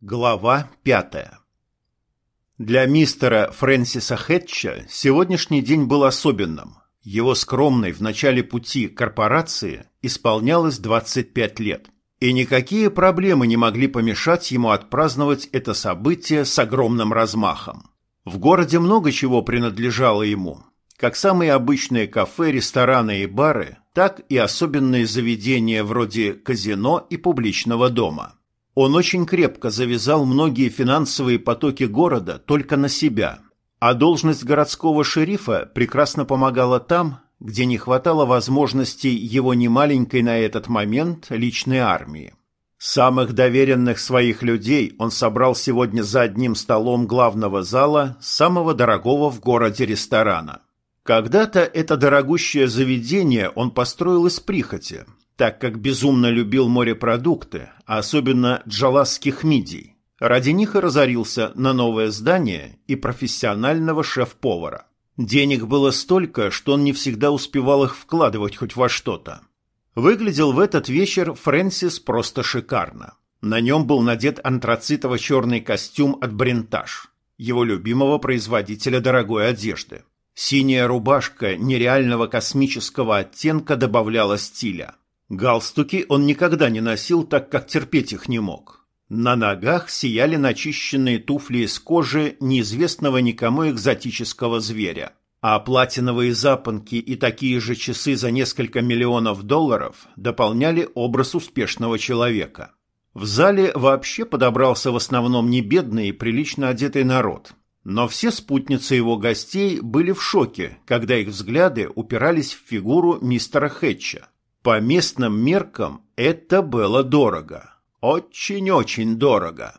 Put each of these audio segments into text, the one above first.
Глава 5. Для мистера Фрэнсиса Хэтча сегодняшний день был особенным. Его скромной в начале пути корпорации исполнялось 25 лет. И никакие проблемы не могли помешать ему отпраздновать это событие с огромным размахом. В городе много чего принадлежало ему. Как самые обычные кафе, рестораны и бары, так и особенные заведения вроде казино и публичного дома. Он очень крепко завязал многие финансовые потоки города только на себя, а должность городского шерифа прекрасно помогала там, где не хватало возможностей его немаленькой на этот момент личной армии. Самых доверенных своих людей он собрал сегодня за одним столом главного зала самого дорогого в городе ресторана. Когда-то это дорогущее заведение он построил из прихоти, так как безумно любил морепродукты, а особенно джаласских мидий. Ради них и разорился на новое здание и профессионального шеф-повара. Денег было столько, что он не всегда успевал их вкладывать хоть во что-то. Выглядел в этот вечер Фрэнсис просто шикарно. На нем был надет антрацитово-черный костюм от Брентаж, его любимого производителя дорогой одежды. Синяя рубашка нереального космического оттенка добавляла стиля. Галстуки он никогда не носил, так как терпеть их не мог. На ногах сияли начищенные туфли из кожи неизвестного никому экзотического зверя, а платиновые запонки и такие же часы за несколько миллионов долларов дополняли образ успешного человека. В зале вообще подобрался в основном не бедный и прилично одетый народ, но все спутницы его гостей были в шоке, когда их взгляды упирались в фигуру мистера Хэтча. По местным меркам это было дорого. Очень-очень дорого.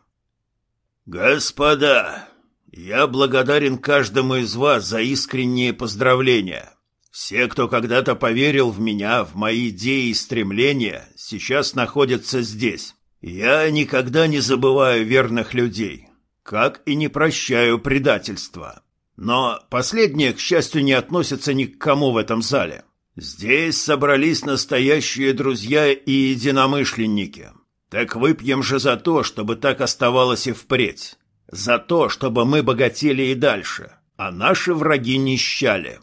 «Господа, я благодарен каждому из вас за искренние поздравления. Все, кто когда-то поверил в меня, в мои идеи и стремления, сейчас находятся здесь. Я никогда не забываю верных людей, как и не прощаю предательства. Но последнее, к счастью, не относится ни к кому в этом зале. Здесь собрались настоящие друзья и единомышленники. Так выпьем же за то, чтобы так оставалось и впредь. За то, чтобы мы богатели и дальше, а наши враги нищали».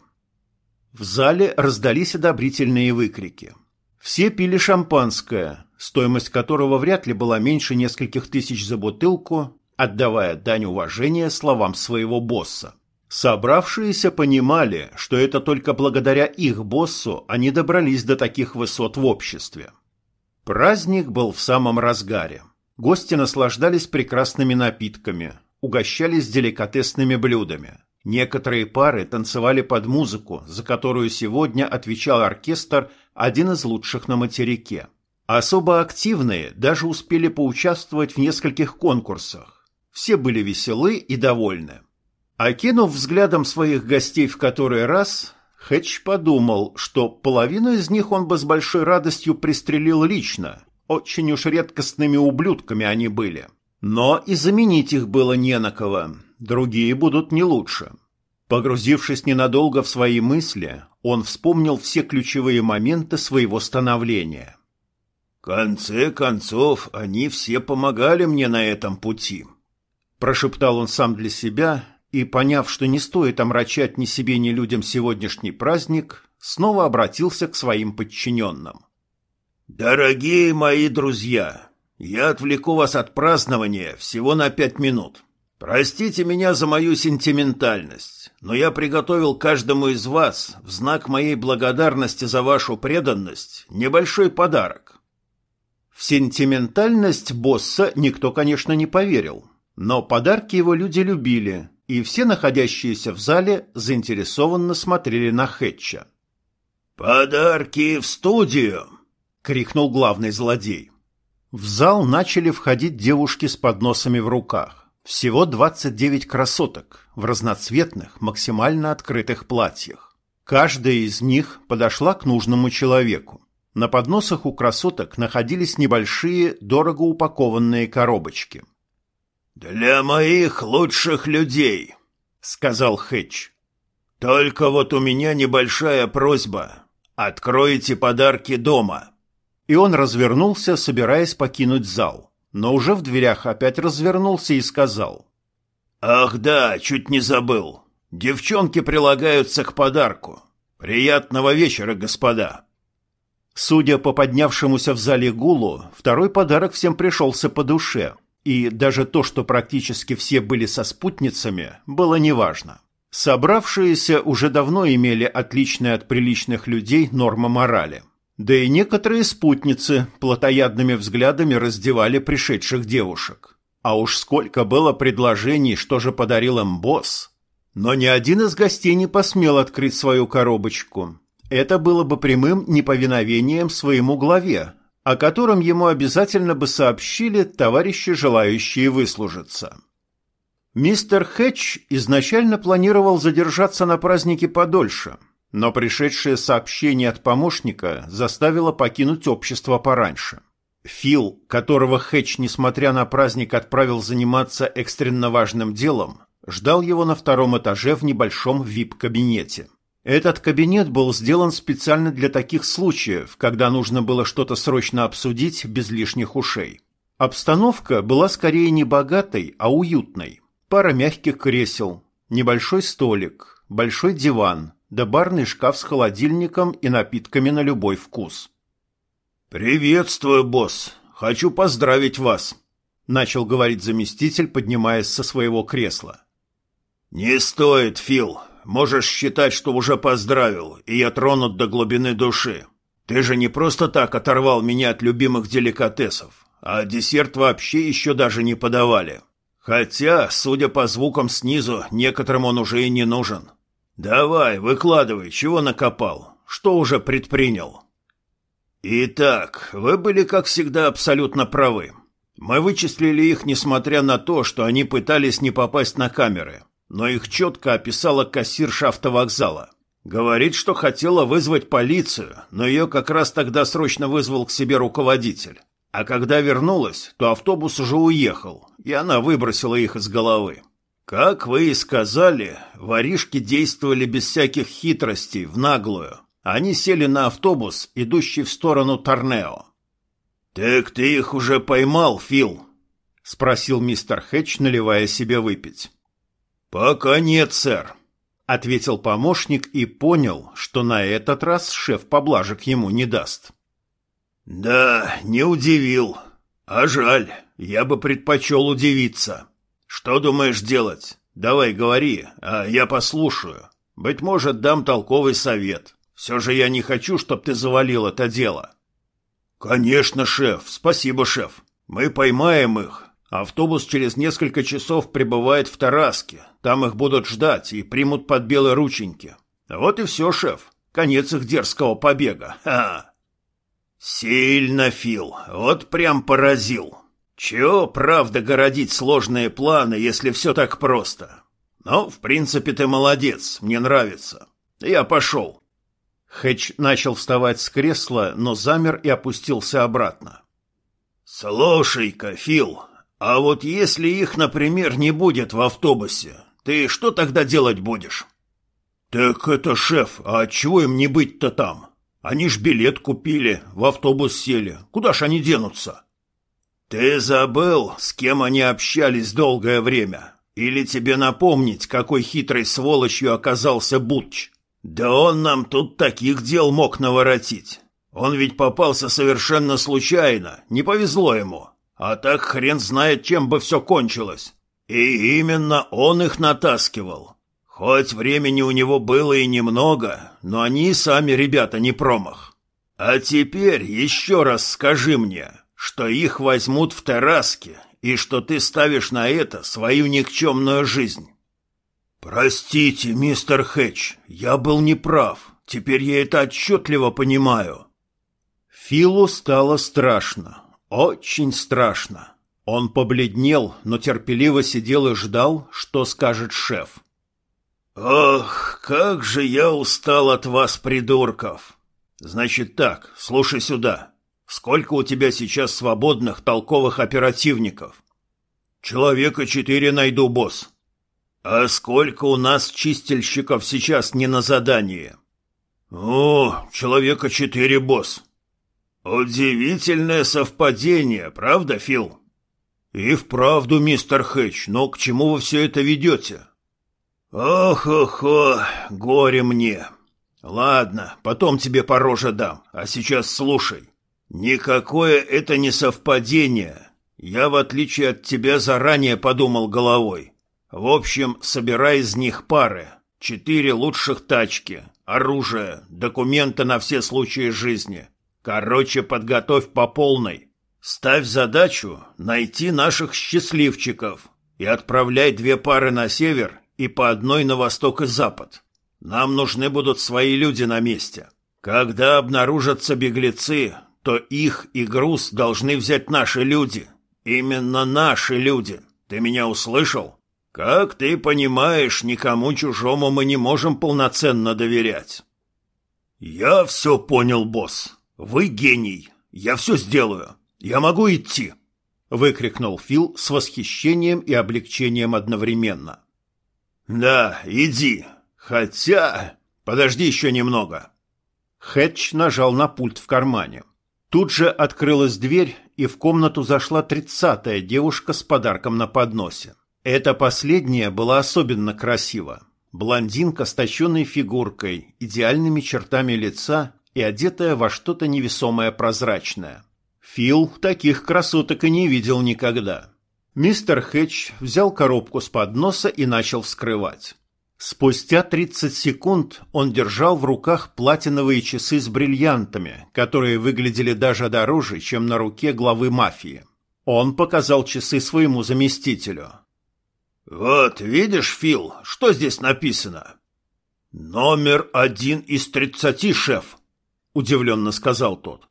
В зале раздались одобрительные выкрики. Все пили шампанское, стоимость которого вряд ли была меньше нескольких тысяч за бутылку, отдавая дань уважения словам своего босса. Собравшиеся понимали, что это только благодаря их боссу они добрались до таких высот в обществе. Праздник был в самом разгаре. Гости наслаждались прекрасными напитками, угощались деликатесными блюдами. Некоторые пары танцевали под музыку, за которую сегодня отвечал оркестр, один из лучших на материке. Особо активные даже успели поучаствовать в нескольких конкурсах. Все были веселы и довольны. Окинув взглядом своих гостей в который раз, Хэтч подумал, что половину из них он бы с большой радостью пристрелил лично. Очень уж редкостными ублюдками они были. Но и заменить их было не на кого. Другие будут не лучше. Погрузившись ненадолго в свои мысли, он вспомнил все ключевые моменты своего становления. «В конце концов, они все помогали мне на этом пути», – прошептал он сам для себя и, поняв, что не стоит омрачать ни себе, ни людям сегодняшний праздник, снова обратился к своим подчиненным. «Дорогие мои друзья, я отвлеку вас от празднования всего на 5 минут. Простите меня за мою сентиментальность, но я приготовил каждому из вас в знак моей благодарности за вашу преданность небольшой подарок». В сентиментальность босса никто, конечно, не поверил, но подарки его люди любили, и все находящиеся в зале заинтересованно смотрели на Хэтча. «Подарки в студию!» — крикнул главный злодей. В зал начали входить девушки с подносами в руках. Всего 29 красоток в разноцветных, максимально открытых платьях. Каждая из них подошла к нужному человеку. На подносах у красоток находились небольшие, дорого упакованные коробочки. «Для моих лучших людей», — сказал Хэтч. «Только вот у меня небольшая просьба. Откройте подарки дома». И он развернулся, собираясь покинуть зал. но уже в дверях опять развернулся и сказал: «Ах да, чуть не забыл. Девчонки прилагаются к подарку. Приятного вечера, господа». Судя по поднявшемуся в зале гулу, второй подарок всем пришелся по душе, и даже то, что практически все были со спутницами, было неважно. Собравшиеся уже давно имели отличные от приличных людей нормы морали. Да и некоторые спутницы плотоядными взглядами раздевали пришедших девушек. А уж сколько было предложений, что же подарил им босс. Но ни один из гостей не посмел открыть свою коробочку. Это было бы прямым неповиновением своему главе, о котором ему обязательно бы сообщили товарищи, желающие выслужиться. Мистер Хэтч изначально планировал задержаться на празднике подольше, но пришедшее сообщение от помощника заставило покинуть общество пораньше. Фил, которого Хэтч, несмотря на праздник, отправил заниматься экстренно важным делом, ждал его на втором этаже в небольшом VIP-кабинете. Этот кабинет был сделан специально для таких случаев, когда нужно было что-то срочно обсудить без лишних ушей. Обстановка была скорее не богатой, а уютной. Пара мягких кресел, небольшой столик, большой диван, да барный шкаф с холодильником и напитками на любой вкус. «Приветствую, босс. Хочу поздравить вас», — начал говорить заместитель, поднимаясь со своего кресла. «Не стоит, Фил. Можешь считать, что уже поздравил, и я тронут до глубины души. Ты же не просто так оторвал меня от любимых деликатесов, а десерт вообще еще даже не подавали. Хотя, судя по звукам снизу, некоторым он уже и не нужен. Давай, выкладывай, чего накопал, что уже предпринял». «Итак, вы были, как всегда, абсолютно правы. Мы вычислили их, несмотря на то, что они пытались не попасть на камеры, но их четко описала кассирша автовокзала. Говорит, что хотела вызвать полицию, но ее как раз тогда срочно вызвал к себе руководитель. А когда вернулась, то автобус уже уехал, и она выбросила их из головы. Как вы и сказали, воришки действовали без всяких хитростей, в наглую. Они сели на автобус, идущий в сторону Торнео. «Так ты их уже поймал, Фил?» — спросил мистер Хэтч, наливая себе выпить. «Пока нет, сэр», — ответил помощник и понял, что на этот раз шеф поблажек ему не даст. «Да, не удивил. А жаль, я бы предпочел удивиться. Что думаешь делать? Давай говори, а я послушаю. Быть может, дам толковый совет. Все же я не хочу, чтоб ты завалил это дело». «Конечно, шеф. Спасибо, шеф. Мы поймаем их. Автобус через несколько часов прибывает в Тараске. Там их будут ждать и примут под белые рученьки. Вот и все, шеф. Конец их дерзкого побега. Ха!» «Сильно, Фил. Вот прям поразил. Чего, правда, городить сложные планы, если все так просто? Но, в принципе, ты молодец. Мне нравится. Я пошел». Хэтч начал вставать с кресла, но замер и опустился обратно. «Слушай-ка, Фил, а вот если их, например, не будет в автобусе, ты что тогда делать будешь?» «Так это, шеф, а чего им не быть-то там? Они ж билет купили, в автобус сели. Куда ж они денутся?» «Ты забыл, с кем они общались долгое время? Или тебе напомнить, какой хитрой сволочью оказался Бутч? Да он нам тут таких дел мог наворотить. Он ведь попался совершенно случайно, не повезло ему. А так хрен знает, чем бы все кончилось. И именно он их натаскивал. Хоть времени у него было и немного, но они сами, ребята, не промах. А теперь еще раз скажи мне, что их возьмут в Тараске, и что ты ставишь на это свою никчемную жизнь». «Простите, мистер Хэтч, я был неправ. Теперь я это отчетливо понимаю». Филу стало страшно, очень страшно. Он побледнел, но терпеливо сидел и ждал, что скажет шеф. «Ох, как же я устал от вас, придурков! Значит так, слушай сюда. Сколько у тебя сейчас свободных толковых оперативников?» «Человека 4 найду, босс». «А сколько у нас чистильщиков сейчас не на задании?» «О, человека 4, босс». «Удивительное совпадение, правда, Фил? «И вправду, мистер Хэтч, но к чему вы все это ведете?» «Ох-охо, горе мне. Ладно, потом тебе по роже дам, а сейчас слушай. Никакое это не совпадение. Я, в отличие от тебя, заранее подумал головой. В общем, собирай из них пары. 4 лучших тачки, оружие, документы на все случаи жизни. Короче, подготовь по полной. Ставь задачу найти наших счастливчиков и отправляй 2 пары на север и по одной на восток и запад. Нам нужны будут свои люди на месте. Когда обнаружатся беглецы, то их и груз должны взять наши люди. Именно наши люди. Ты меня услышал? Как ты понимаешь, никому чужому мы не можем полноценно доверять». «Я все понял, босс. Вы гений. Я все сделаю. Я могу идти», — выкрикнул Фил с восхищением и облегчением одновременно. «Да, иди. Хотя... Подожди еще немного». Хэтч нажал на пульт в кармане. Тут же открылась дверь, и в комнату зашла 30-я девушка с подарком на подносе. Эта последняя была особенно красива. Блондинка с точенной фигуркой, идеальными чертами лица и одетая во что-то невесомое прозрачное. Фил таких красоток и не видел никогда. Мистер Хэтч взял коробку с подноса и начал вскрывать. Спустя 30 секунд он держал в руках платиновые часы с бриллиантами, которые выглядели даже дороже, чем на руке главы мафии. Он показал часы своему заместителю. «Вот, видишь, Фил, что здесь написано?» «Номер 1 из 30, шеф», — удивленно сказал тот.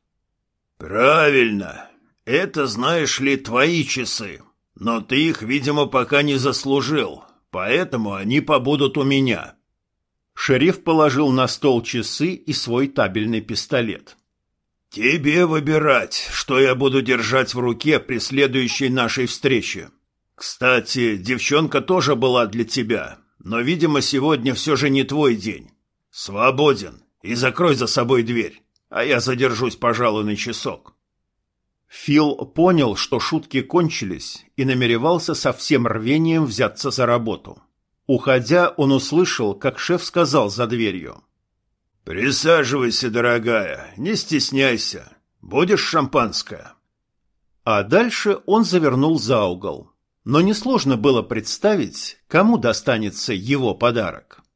«Правильно. Это, знаешь ли, твои часы. Но ты их, видимо, пока не заслужил, поэтому они побудут у меня». Шериф положил на стол часы и свой табельный пистолет. «Тебе выбирать, что я буду держать в руке при следующей нашей встрече. Кстати, девчонка тоже была для тебя, но, видимо, сегодня все же не твой день. Свободен, и закрой за собой дверь, а я задержусь, пожалуй, на часок». Фил понял, что шутки кончились, и намеревался со всем рвением взяться за работу. Уходя, он услышал, как шеф сказал за дверью. «Присаживайся, дорогая, не стесняйся. Будешь шампанское?» А дальше он завернул за угол. Но несложно было представить, кому достанется его подарок.